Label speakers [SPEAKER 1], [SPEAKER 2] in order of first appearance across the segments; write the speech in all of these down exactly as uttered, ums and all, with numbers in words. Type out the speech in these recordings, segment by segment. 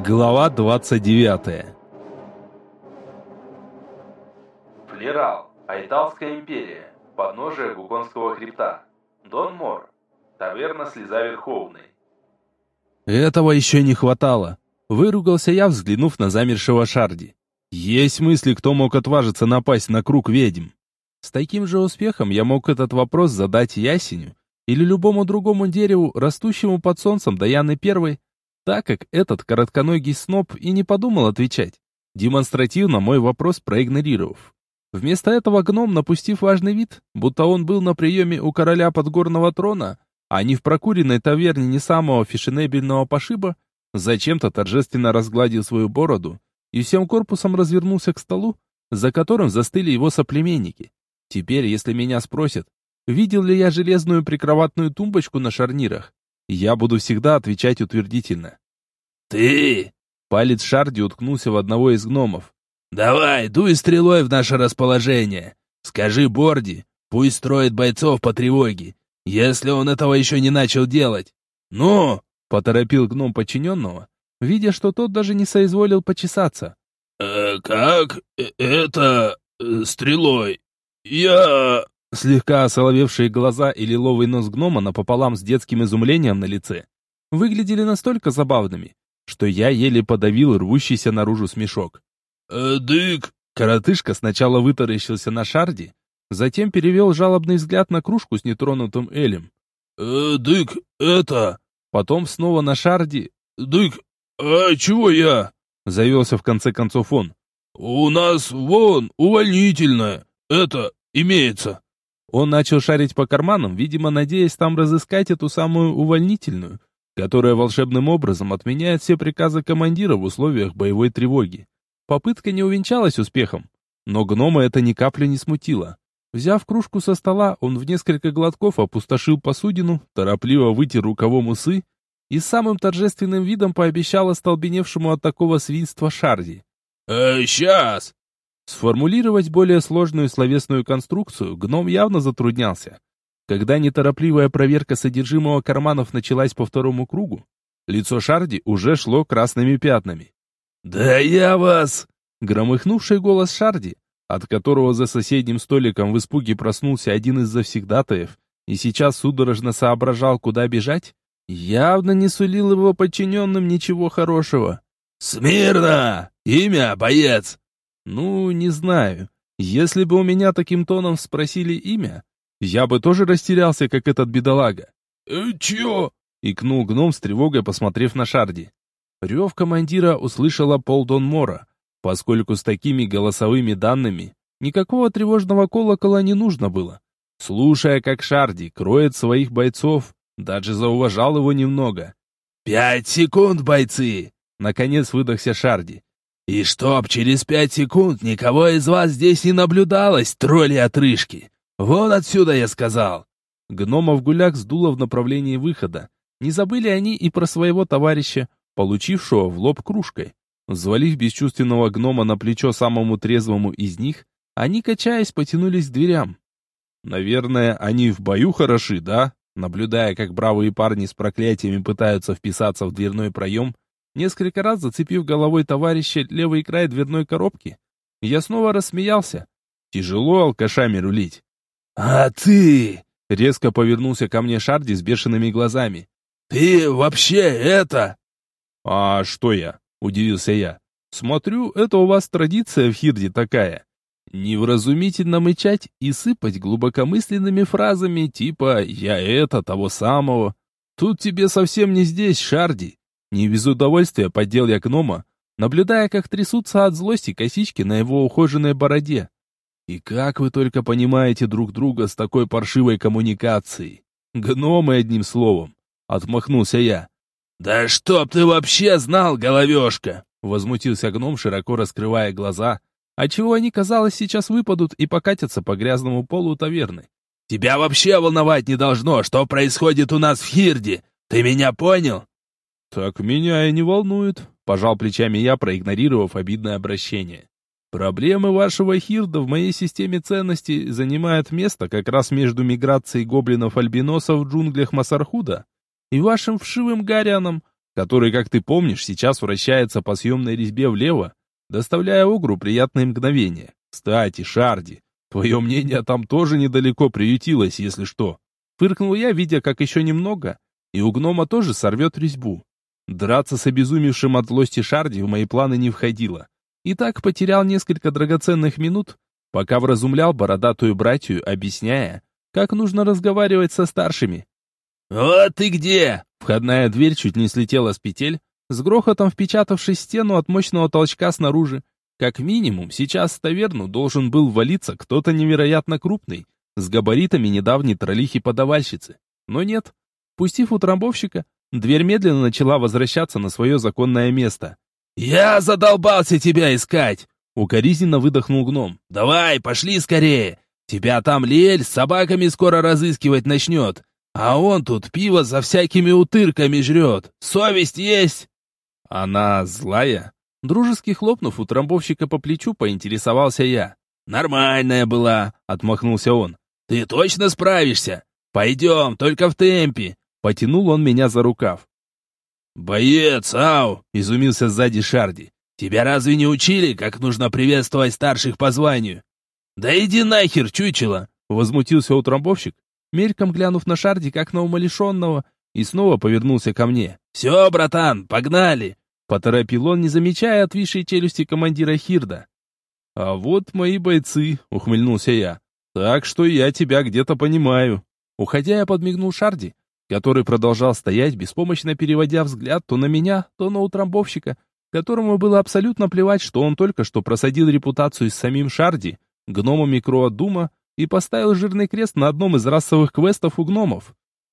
[SPEAKER 1] Глава двадцать девятая.
[SPEAKER 2] Флерал. Айталская империя. Подножие Гуконского хребта. Дон Мор. Таверна Слеза Верховной.
[SPEAKER 1] Этого еще не хватало. Выругался я, взглянув на замершего Шарди. Есть мысли, кто мог отважиться напасть на круг ведьм. С таким же успехом я мог этот вопрос задать ясеню или любому другому дереву, растущему под солнцем Даяны Первой, так как этот коротконогий сноб и не подумал отвечать, демонстративно мой вопрос проигнорировав. Вместо этого гном, напустив важный вид, будто он был на приеме у короля подгорного трона, а не в прокуренной таверне не самого фешенебельного пошиба, зачем-то торжественно разгладил свою бороду и всем корпусом развернулся к столу, за которым застыли его соплеменники. Теперь, если меня спросят, видел ли я железную прикроватную тумбочку на шарнирах, я буду всегда отвечать утвердительно. «Ты!» — палец Шарди уткнулся в одного из гномов. «Давай, дуй стрелой в наше расположение. Скажи Борди, пусть строит бойцов по тревоге, если он этого еще не начал делать. Ну!» — поторопил гном подчиненного, видя, что тот даже не соизволил почесаться.
[SPEAKER 3] «Э, «Как это... Э, стрелой? Я...»
[SPEAKER 1] Слегка осоловевшие глаза и лиловый нос гнома напополам с детским изумлением на лице выглядели настолько забавными, что я еле подавил рвущийся наружу смешок.
[SPEAKER 3] «Э, «Дык...»
[SPEAKER 1] Коротышка сначала вытаращился на Шарди, затем перевел жалобный взгляд на кружку с нетронутым элем.
[SPEAKER 3] «Э, «Дык, это...»
[SPEAKER 1] Потом снова на Шарди.
[SPEAKER 3] «Дык, а чего я?»
[SPEAKER 1] Завелся в конце концов он.
[SPEAKER 3] «У нас вон увольнительное, это, имеется».
[SPEAKER 1] Он начал шарить по карманам, видимо, надеясь там разыскать эту самую увольнительную, которая волшебным образом отменяет все приказы командира в условиях боевой тревоги. Попытка не увенчалась успехом, но гнома это ни капли не смутило. Взяв кружку со стола, он в несколько глотков опустошил посудину, торопливо вытер рукавом усы и с самым торжественным видом пообещал остолбеневшему от такого свинства Шарди.
[SPEAKER 3] «Э, сейчас!»
[SPEAKER 1] Сформулировать более сложную словесную конструкцию гном явно затруднялся. Когда неторопливая проверка содержимого карманов началась по второму кругу, лицо Шарди уже шло красными пятнами.
[SPEAKER 3] «Да я вас!»
[SPEAKER 1] Громыхнувший голос Шарди, от которого за соседним столиком в испуге проснулся один из завсегдатаев и сейчас судорожно соображал, куда бежать, явно не сулил его подчиненным ничего хорошего.
[SPEAKER 3] «Смирно! Имя, боец!»
[SPEAKER 1] Ну, не знаю. Если бы у меня таким тоном спросили имя, я бы тоже растерялся, как этот бедолага.
[SPEAKER 3] «Э, чё?»
[SPEAKER 1] — икнул гном с тревогой, посмотрев на Шарди. Рев командира услышала пол Дон Мора, поскольку с такими голосовыми данными никакого тревожного колокола не нужно было. Слушая, как Шарди кроет своих бойцов, даже зауважал его немного.
[SPEAKER 3] «Пять секунд, бойцы!»
[SPEAKER 1] — наконец выдохся Шарди.
[SPEAKER 3] «И чтоб через пять секунд никого из вас здесь не наблюдалось, тролли-отрыжки! Вон отсюда, я сказал!»
[SPEAKER 1] Гномов гуляк сдуло в направлении выхода. Не забыли они и про своего товарища, получившего в лоб кружкой. Взвалив бесчувственного гнома на плечо самому трезвому из них, они, качаясь, потянулись к дверям. Наверное, они в бою хороши, да? Наблюдая, как бравые парни с проклятиями пытаются вписаться в дверной проем, несколько раз зацепив головой товарища левый край дверной коробки, я снова рассмеялся. Тяжело алкашами рулить.
[SPEAKER 3] «А ты...»
[SPEAKER 1] — резко повернулся ко мне Шарди с бешеными глазами.
[SPEAKER 3] «Ты вообще это...»
[SPEAKER 1] «А что я?» — удивился я. «Смотрю, это у вас традиция в Хирде такая. Невразумительно мычать и сыпать глубокомысленными фразами типа «я это, того самого». Тут тебе совсем не здесь, Шарди». Не без удовольствия поддел я гнома, наблюдая, как трясутся от злости косички на его ухоженной бороде. И как вы только понимаете друг друга с такой паршивой коммуникацией? Гномы, одним словом. Отмахнулся я.
[SPEAKER 3] «Да чтоб ты вообще знал, головешка!»
[SPEAKER 1] Возмутился гном, широко раскрывая глаза, отчего они, казалось, сейчас выпадут и покатятся по грязному полу таверны.
[SPEAKER 3] «Тебя вообще волновать не должно, что происходит у нас в Хирде! Ты меня понял?»
[SPEAKER 1] «Так меня и не волнует», — пожал плечами я, проигнорировав обидное обращение. «Проблемы вашего Хирда в моей системе ценностей занимают место как раз между миграцией гоблинов-альбиносов в джунглях Масархуда и вашим вшивым Гарианом, который, как ты помнишь, сейчас вращается по съемной резьбе влево, доставляя Огру приятные мгновения. Кстати, Шарди, твое мнение там тоже недалеко приютилось, если что. Фыркнул я, видя, как еще немного, и у гнома тоже сорвет резьбу. Драться с обезумевшим от злости Шарди в мои планы не входило. И так потерял несколько драгоценных минут, пока вразумлял бородатую братью, объясняя, как нужно разговаривать со старшими. «Вот ты где!» Входная дверь чуть не слетела с петель, с грохотом впечатавшись в стену от мощного толчка снаружи. Как минимум, сейчас в таверну должен был ввалиться кто-то невероятно крупный, с габаритами недавней троллихи-подавальщицы. Но нет. Пустив утрамбовщика, дверь медленно начала возвращаться на свое законное место. «Я задолбался тебя искать!» Укоризненно выдохнул гном. «Давай, пошли скорее! Тебя там Лиэль с собаками скоро разыскивать начнет, а он тут пиво за всякими утырками жрет. Совесть есть!» «Она злая?» Дружески хлопнув утрамбовщика по плечу, поинтересовался я. «Нормальная была», — отмахнулся он. «Ты точно справишься? Пойдем, только в темпе!» Потянул он меня за рукав. «Боец, ау!» — изумился сзади Шарди. «Тебя разве не учили, как нужно приветствовать старших по званию?» «Да иди нахер, чучело!» — возмутился утрамбовщик, мельком глянув на Шарди, как на умалишенного, и снова повернулся ко мне. «Все, братан, погнали!» — поторопил он, не замечая отвисшей челюсти командира Хирда. «А вот мои бойцы», — ухмыльнулся я. «Так что я тебя где-то понимаю». Уходя, я подмигнул Шарди, который продолжал стоять, беспомощно переводя взгляд то на меня, то на утрамбовщика, которому было абсолютно плевать, что он только что просадил репутацию с самим Шарди, гномами Кроадума, и поставил жирный крест на одном из расовых квестов у гномов.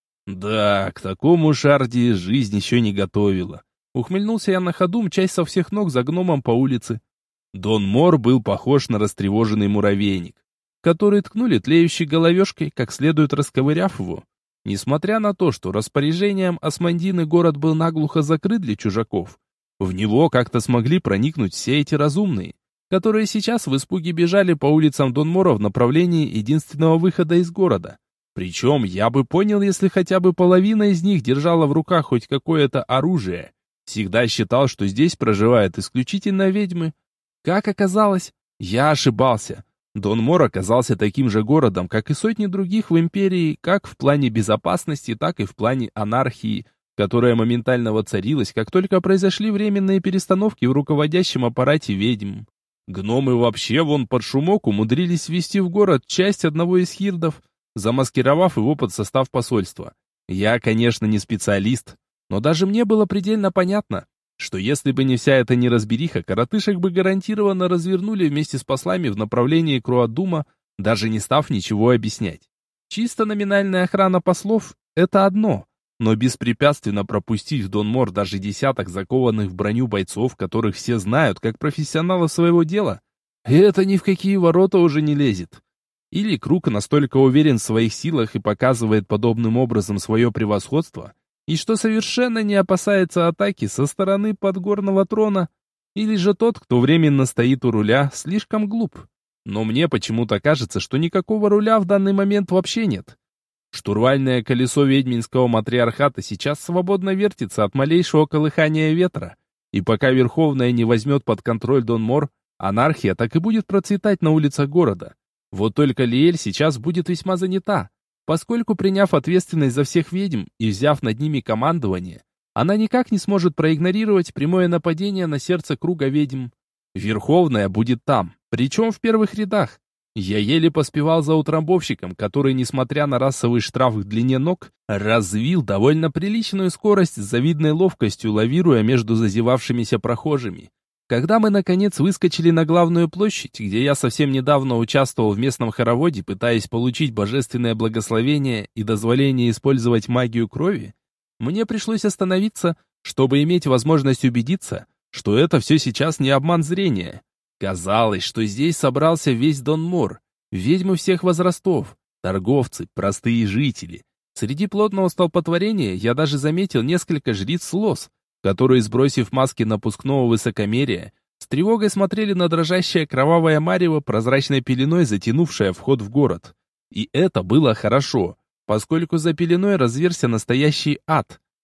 [SPEAKER 1] Да, к такому Шарди жизнь еще не готовила. Ухмыльнулся я на ходу, мчась со всех ног за гномом по улице. Дон Мор был похож на растревоженный муравейник, который ткнули тлеющей головешкой, как следует расковыряв его. Несмотря на то, что распоряжением Османдины город был наглухо закрыт для чужаков, в него как-то смогли проникнуть все эти разумные, которые сейчас в испуге бежали по улицам Донмора в направлении единственного выхода из города. Причем я бы понял, если хотя бы половина из них держала в руках хоть какое-то оружие. Всегда считал, что здесь проживают исключительно ведьмы. Как оказалось, я ошибался. Донмор оказался таким же городом, как и сотни других в империи, как в плане безопасности, так и в плане анархии, которая моментально воцарилась, как только произошли временные перестановки в руководящем аппарате ведьм. Гномы вообще вон под шумок умудрились ввести в город часть одного из хирдов, замаскировав его под состав посольства. Я, конечно, не специалист, но даже мне было предельно понятно, что если бы не вся эта неразбериха, коротышек бы гарантированно развернули вместе с послами в направлении Кроадума, даже не став ничего объяснять. Чисто номинальная охрана послов — это одно, но беспрепятственно пропустить в Донмор даже десяток закованных в броню бойцов, которых все знают как профессионалов своего дела, это ни в какие ворота уже не лезет. Или Круг настолько уверен в своих силах и показывает подобным образом свое превосходство, и что совершенно не опасается атаки со стороны подгорного трона, или же тот, кто временно стоит у руля, слишком глуп. Но мне почему-то кажется, что никакого руля в данный момент вообще нет. Штурвальное колесо ведьминского матриархата сейчас свободно вертится от малейшего колыхания ветра, и пока Верховная не возьмет под контроль Донмор, анархия так и будет процветать на улицах города. Вот только Лиэль сейчас будет весьма занята, поскольку, приняв ответственность за всех ведьм и взяв над ними командование, она никак не сможет проигнорировать прямое нападение на сердце круга ведьм. Верховная будет там, причем в первых рядах. Я еле поспевал за утрамбовщиком, который, несмотря на расовый штраф в длине ног, развил довольно приличную скорость с завидной ловкостью, лавируя между зазевавшимися прохожими. Когда мы, наконец, выскочили на главную площадь, где я совсем недавно участвовал в местном хороводе, пытаясь получить божественное благословение и дозволение использовать магию крови, мне пришлось остановиться, чтобы иметь возможность убедиться, что это все сейчас не обман зрения. Казалось, что здесь собрался весь Донмор, ведьмы всех возрастов, торговцы, простые жители. Среди плотного столпотворения я даже заметил несколько жриц-лос, которые, сбросив маски напускного высокомерия, с тревогой смотрели на дрожащее кровавое марево, прозрачной пеленой затянувшее вход в город. И это было хорошо, поскольку за пеленой разверся настоящий ад.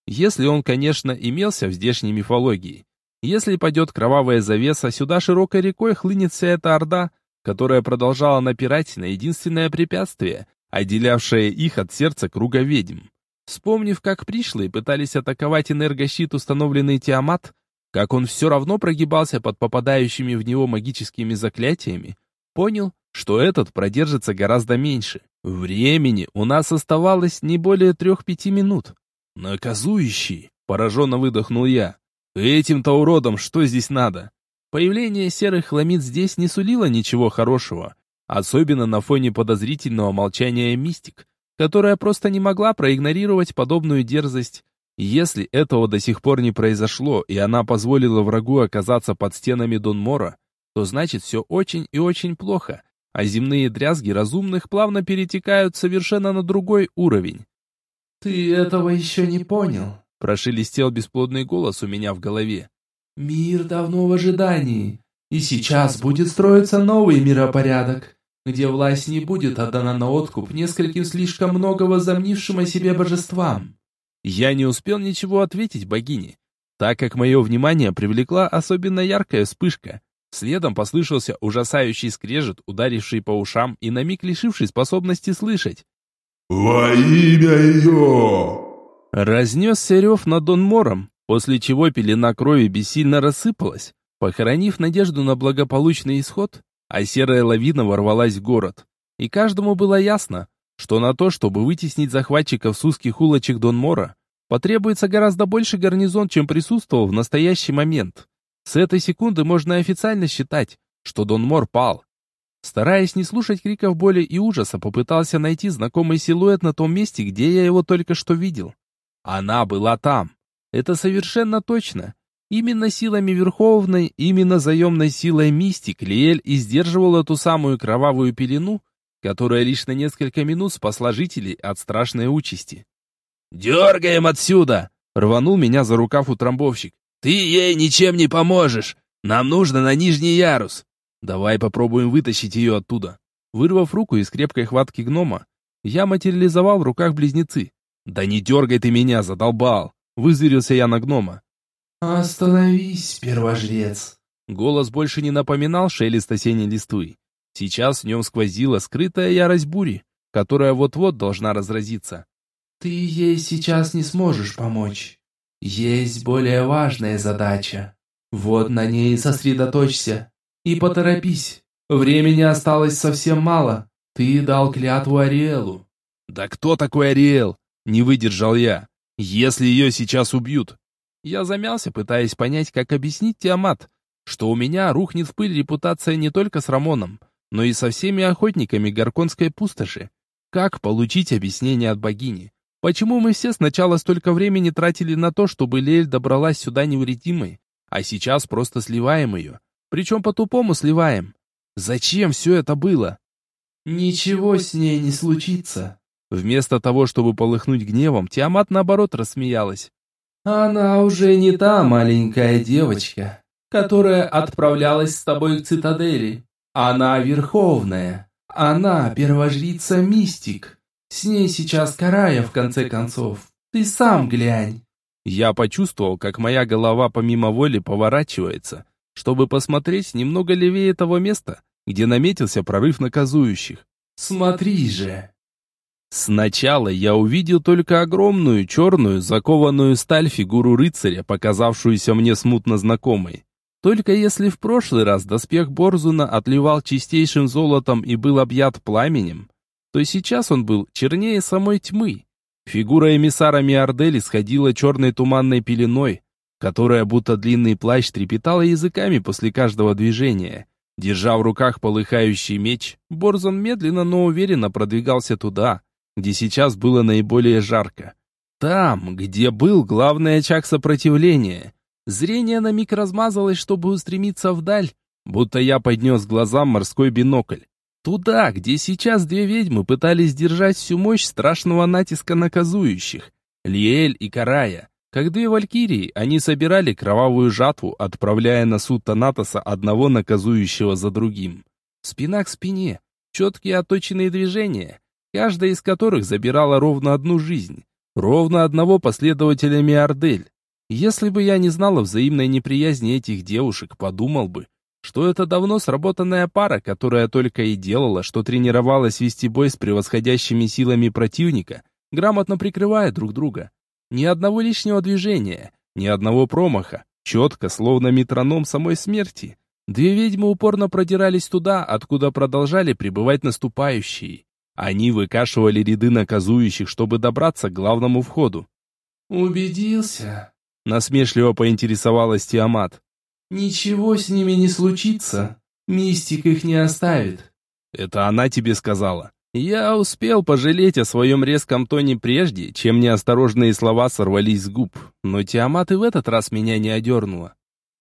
[SPEAKER 1] Если он, конечно, имелся в здешней мифологии. Если падет кровавая завеса, сюда широкой рекой хлынет вся эта орда, которая продолжала напирать на единственное препятствие, отделявшее их от сердца круга ведьм. Вспомнив, как пришлые пытались атаковать энергощит, установленный Тиамат, как он все равно прогибался под попадающими в него магическими заклятиями, понял, что этот продержится гораздо меньше. Времени у нас оставалось не более трех-пяти минут. «Наказующий!» — пораженно выдохнул я. «Этим-то уродом что здесь надо?» Появление серых хламид здесь не сулило ничего хорошего, особенно на фоне подозрительного молчания мистик, которая просто не могла проигнорировать подобную дерзость. Если этого до сих пор не произошло, и она позволила врагу оказаться под стенами Донмора, то значит все очень и очень плохо, а земные дрязги разумных плавно перетекают совершенно на другой уровень.
[SPEAKER 3] «Ты этого еще не понял», —
[SPEAKER 1] прошелестел бесплодный голос у меня в голове.
[SPEAKER 3] «Мир давно в ожидании, и сейчас будет строиться новый миропорядок, где власть не будет отдана на откуп нескольким слишком много возомнившим о себе божествам».
[SPEAKER 1] Я не успел ничего ответить богине, так как мое внимание привлекла особенно яркая вспышка. Следом послышался ужасающий скрежет, ударивший по ушам и на миг лишивший способности слышать.
[SPEAKER 4] «Во имя ее!»
[SPEAKER 1] Разнесся рев над Донмором, после чего пелена крови бессильно рассыпалась, похоронив надежду на благополучный исход, а серая лавина ворвалась в город. И каждому было ясно, что на то, чтобы вытеснить захватчиков с узких улочек Донмора, потребуется гораздо больше гарнизон, чем присутствовал в настоящий момент. С этой секунды можно официально считать, что Донмор пал. Стараясь не слушать криков боли и ужаса, попытался найти знакомый силуэт на том месте, где я его только что видел. Она была там. Это совершенно точно. Именно силами Верховной, именно заемной силой мистик Лиэль и сдерживала ту самую кровавую пелену, которая лишь на несколько минут спасла жителей от страшной участи. «Дергаем отсюда!» — рванул меня за рукав утрамбовщик. «Ты ей ничем не поможешь! Нам нужно на нижний ярус!» «Давай попробуем вытащить ее оттуда». Вырвав руку из крепкой хватки гнома, я материализовал в руках близнецы. «Да не дергай ты меня, задолбал!» Вызверился я на гнома.
[SPEAKER 3] «Остановись, первожрец!»
[SPEAKER 1] Голос больше не напоминал шелест осенней листвы. Сейчас в нем сквозила скрытая ярость бури, которая вот-вот должна разразиться.
[SPEAKER 3] «Ты ей сейчас не сможешь помочь. Есть более важная задача. Вот на ней сосредоточься. И поторопись. Времени осталось совсем мало. Ты дал клятву Ариэлу».
[SPEAKER 1] «Да кто такой Ариэл?» Не выдержал я. «Если ее сейчас убьют». Я замялся, пытаясь понять, как объяснить Тиамат, что у меня рухнет в пыль репутация не только с Рамоном, но и со всеми охотниками Гарконской пустоши. Как получить объяснение от богини? Почему мы все сначала столько времени тратили на то, чтобы Лиэль добралась сюда невредимой, а сейчас просто сливаем ее? Причем по-тупому сливаем. Зачем все это было?
[SPEAKER 3] «Ничего с ней не случится».
[SPEAKER 1] Вместо того, чтобы полыхнуть гневом, Тиамат наоборот рассмеялась.
[SPEAKER 3] «Она уже не та маленькая девочка, которая отправлялась с тобой к цитадели. Она верховная. Она первожрица-мистик. С ней сейчас Карая, в конце концов. Ты сам глянь».
[SPEAKER 1] Я почувствовал, как моя голова помимо воли поворачивается, чтобы посмотреть немного левее того места, где наметился прорыв наказующих.
[SPEAKER 3] «Смотри же!»
[SPEAKER 1] Сначала я увидел только огромную, черную, закованную сталь фигуру рыцаря, показавшуюся мне смутно знакомой. Только если в прошлый раз доспех Борзуна отливал чистейшим золотом и был объят пламенем, то сейчас он был чернее самой тьмы. Фигура эмиссара Миардели сходила черной туманной пеленой, которая будто длинный плащ трепетала языками после каждого движения. Держа в руках полыхающий меч, Борзун медленно, но уверенно продвигался туда, где сейчас было наиболее жарко. Там, где был главный очаг сопротивления. Зрение на миг размазалось, чтобы устремиться вдаль, будто я поднес глазам морской бинокль. Туда, где сейчас две ведьмы пытались держать всю мощь страшного натиска наказующих. Лиэль и Карая. Как две валькирии, они собирали кровавую жатву, отправляя на суд Танатоса одного наказующего за другим. Спина к спине, четкие отточенные движения, каждая из которых забирала ровно одну жизнь. Ровно одного последователя Миардель. Если бы я не знал о взаимной неприязни этих девушек, подумал бы, что это давно сработанная пара, которая только и делала, что тренировалась вести бой с превосходящими силами противника, грамотно прикрывая друг друга. Ни одного лишнего движения, ни одного промаха, четко, словно метроном самой смерти. Две ведьмы упорно продирались туда, откуда продолжали прибывать наступающие. Они выкашивали ряды наказующих, чтобы добраться к главному входу.
[SPEAKER 3] «Убедился?» —
[SPEAKER 1] насмешливо поинтересовалась Тиамат.
[SPEAKER 3] «Ничего с ними не случится. Мистик их не оставит».
[SPEAKER 1] «Это она тебе сказала?» Я успел пожалеть о своем резком тоне прежде, чем неосторожные слова сорвались с губ, но Тиамат и в этот раз меня не одернула.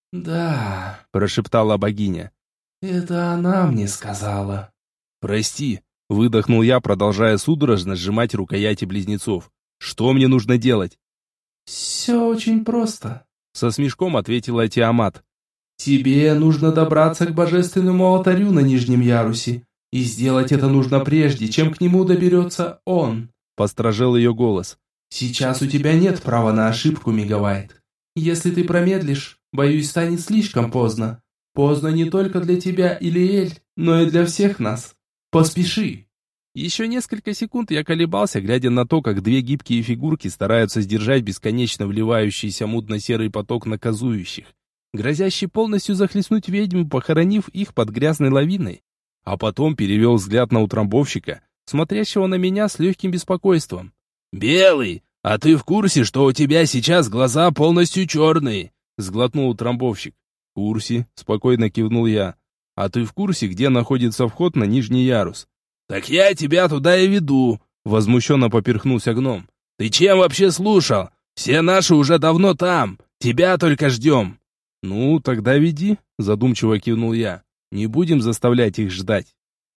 [SPEAKER 3] «Да», —
[SPEAKER 1] прошептала богиня.
[SPEAKER 3] «Это она мне сказала».
[SPEAKER 1] «Прости», — выдохнул я, продолжая судорожно сжимать рукояти близнецов. «Что мне нужно делать?»
[SPEAKER 3] «Все очень просто»,
[SPEAKER 1] — со смешком ответила Тиамат.
[SPEAKER 3] «Тебе нужно добраться к божественному алтарю на нижнем ярусе. И сделать это нужно прежде, чем к нему доберется он», — постражал ее голос. «Сейчас у тебя нет права на ошибку, Мегавайт. Если ты промедлишь, боюсь, станет слишком поздно. Поздно не только для тебя или Эль, но и для всех нас. Поспеши».
[SPEAKER 1] Еще несколько секунд я колебался, глядя на то, как две гибкие фигурки стараются сдержать бесконечно вливающийся мутно-серый поток наказующих, грозящий полностью захлестнуть ведьм, похоронив их под грязной лавиной. А потом перевел взгляд на утрамбовщика, смотрящего на меня с легким беспокойством. «Белый, а ты в курсе, что у тебя сейчас глаза полностью черные?» — сглотнул утрамбовщик. «В курсе», — спокойно кивнул я. «А ты в курсе, где находится вход на нижний ярус?» «Так я тебя туда и веду», — возмущенно поперхнулся гном. «Ты чем вообще слушал? Все наши уже давно там, тебя только ждем». «Ну, тогда веди», — задумчиво кивнул я. «Не будем заставлять их ждать».